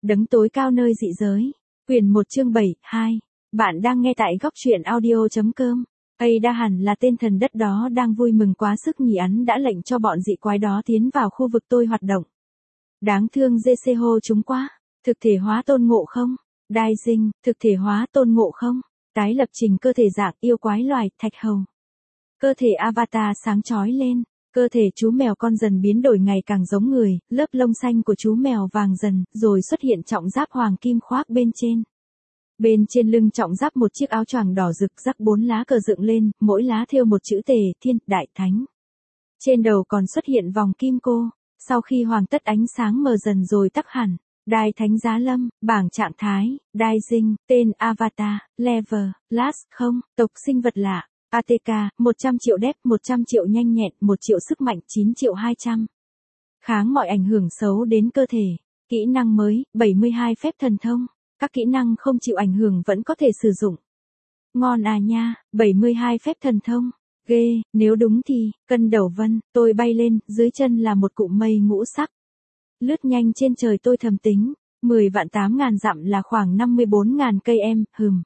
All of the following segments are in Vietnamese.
Đấng tối cao nơi dị giới. Quyển 1 chương 7, 2. Bạn đang nghe tại góc truyện audio.com. Ada hẳn là tên thần đất đó đang vui mừng quá sức nhỉ, hắn đã lệnh cho bọn dị quái đó tiến vào khu vực tôi hoạt động. Đáng thương Jesse chúng quá. Thực thể hóa tôn ngộ không? Đai dinh, thực thể hóa tôn ngộ không? Tái lập trình cơ thể dạng yêu quái loài, thạch hầu. Cơ thể avatar sáng chói lên. Cơ thể chú mèo con dần biến đổi ngày càng giống người, lớp lông xanh của chú mèo vàng dần, rồi xuất hiện trọng giáp hoàng kim khoác bên trên. Bên trên lưng trọng giáp một chiếc áo choàng đỏ rực rắc 4 lá cờ dựng lên, mỗi lá thêu một chữ tề, thiên, đại thánh. Trên đầu còn xuất hiện vòng kim cô, sau khi hoàng tất ánh sáng mờ dần rồi tắt hẳn. Đai thánh giá lâm, bảng trạng thái, đai dinh, tên avatar, level, class, không, tộc sinh vật lạ. ATK, 100 triệu đép, 100 triệu nhanh nhẹn, 1 triệu sức mạnh, 9 triệu 200. Kháng mọi ảnh hưởng xấu đến cơ thể. Kỹ năng mới, 72 phép thần thông. Các kỹ năng không chịu ảnh hưởng vẫn có thể sử dụng. Ngon à nha, 72 phép thần thông. Ghê, nếu đúng thì, cân đầu vân, tôi bay lên, dưới chân là một cụm mây ngũ sắc. Lướt nhanh trên trời tôi thầm tính, 10.800.000 dặm là khoảng 54.000 cây em,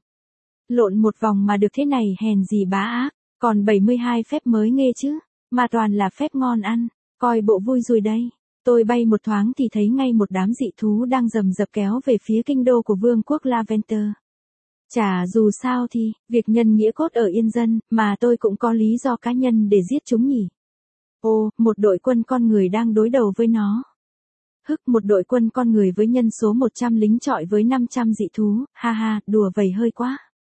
Lộn một vòng mà được thế này hèn gì bá ác, còn 72 phép mới nghe chứ, mà toàn là phép ngon ăn, coi bộ vui rồi đây. Tôi bay một thoáng thì thấy ngay một đám dị thú đang rầm rập kéo về phía kinh đô của vương quốc Laventer. Chả dù sao thì, việc nhân nghĩa cốt ở yên dân, mà tôi cũng có lý do cá nhân để giết chúng nhỉ. Ô, một đội quân con người đang đối đầu với nó. Một đội quân con người với nhân số 100 lính trọi với 500 dị thú, ha ha, đùa vầy hơi quá.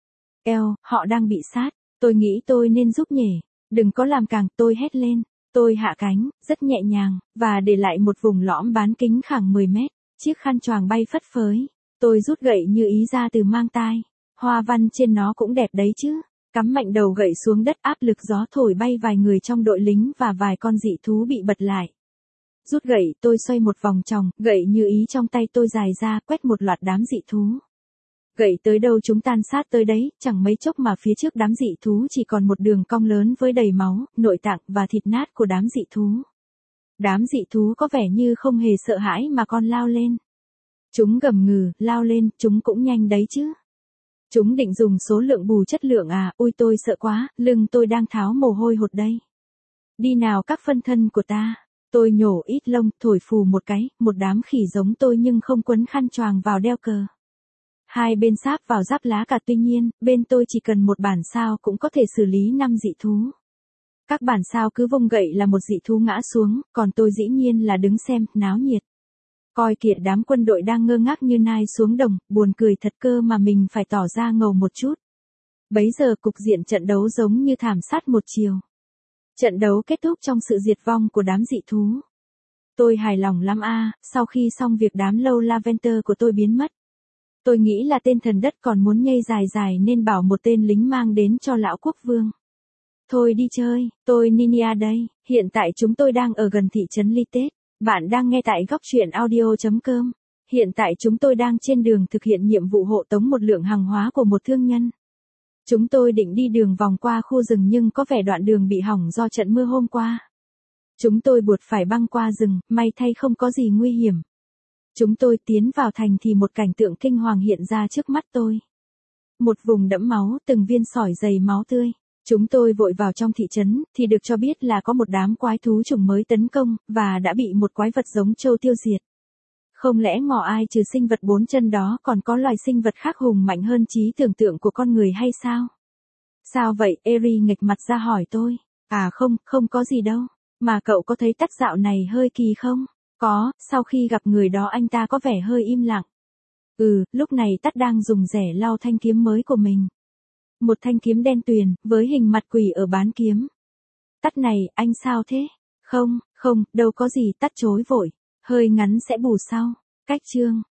Eo, họ đang bị sát, tôi nghĩ tôi nên giúp nhỉ, đừng có làm càng, tôi hét lên, tôi hạ cánh, rất nhẹ nhàng, và để lại một vùng lõm bán kính khoảng 10 mét, chiếc khăn choàng bay phất phới, tôi rút gậy như ý ra từ mang tai, hoa văn trên nó cũng đẹp đấy chứ, cắm mạnh đầu gậy xuống đất, áp lực gió thổi bay vài người trong đội lính và vài con dị thú bị bật lại. Rút gậy, tôi xoay một vòng tròn, gậy như ý trong tay tôi dài ra, quét một loạt đám dị thú. Gậy tới đâu chúng tan sát tới đấy, chẳng mấy chốc mà phía trước đám dị thú chỉ còn một đường cong lớn với đầy máu, nội tạng và thịt nát của đám dị thú. Đám dị thú có vẻ như không hề sợ hãi mà còn lao lên. Chúng gầm ngừ, lao lên, chúng cũng nhanh đấy chứ. Chúng định dùng số lượng bù chất lượng à, ôi tôi sợ quá, lưng tôi đang tháo mồ hôi hột đây. Đi nào các phân thân của ta. Tôi nhổ ít lông, thổi phù một cái, một đám khỉ giống tôi nhưng không quấn khăn choàng vào đeo cờ. Hai bên sáp vào giáp lá cả, tuy nhiên, bên tôi chỉ cần một bản sao cũng có thể xử lý 5 dị thú. Các bản sao cứ vung gậy là một dị thú ngã xuống, còn tôi dĩ nhiên là đứng xem, náo nhiệt. Coi kìa đám quân đội đang ngơ ngác như nai xuống đồng, buồn cười thật cơ mà mình phải tỏ ra ngầu một chút. Bấy giờ cục diện trận đấu giống như thảm sát một chiều. Trận đấu kết thúc trong sự diệt vong của đám dị thú. Tôi hài lòng lắm sau khi xong việc đám lâu Laventer của tôi biến mất. Tôi nghĩ là tên thần đất còn muốn nhây dài dài nên bảo một tên lính mang đến cho lão quốc vương. Thôi đi chơi, tôi Ninia đây, hiện tại chúng tôi đang ở gần thị trấn Litet. Bạn đang nghe tại góc truyện audio.com. Hiện tại chúng tôi đang trên đường thực hiện nhiệm vụ hộ tống một lượng hàng hóa của một thương nhân. Chúng tôi định đi đường vòng qua khu rừng nhưng có vẻ đoạn đường bị hỏng do trận mưa hôm qua. Chúng tôi buộc phải băng qua rừng, may thay không có gì nguy hiểm. Chúng tôi tiến vào thành thì một cảnh tượng kinh hoàng hiện ra trước mắt tôi. Một vùng đẫm máu, từng viên sỏi dày máu tươi. Chúng tôi vội vào trong thị trấn, thì được cho biết là có một đám quái thú chủng mới tấn công, và đã bị một quái vật giống trâu tiêu diệt. Không lẽ ngỏ ai trừ sinh vật 4 chân đó còn có loài sinh vật khác hùng mạnh hơn trí tưởng tượng của con người hay sao? Sao vậy? Eri nghịch mặt ra hỏi tôi. À không có gì đâu. Mà cậu có thấy Tắt dạo này hơi kỳ không? Có, sau khi gặp người đó anh ta có vẻ hơi im lặng. Lúc này Tắt đang dùng rẻ lau thanh kiếm mới của mình. Một thanh kiếm đen tuyền, với hình mặt quỷ ở bán kiếm. Tắt này, anh sao thế? Không, đâu có gì, Tắt chối vội. Hơi ngắn sẽ bù sau. Cách chương.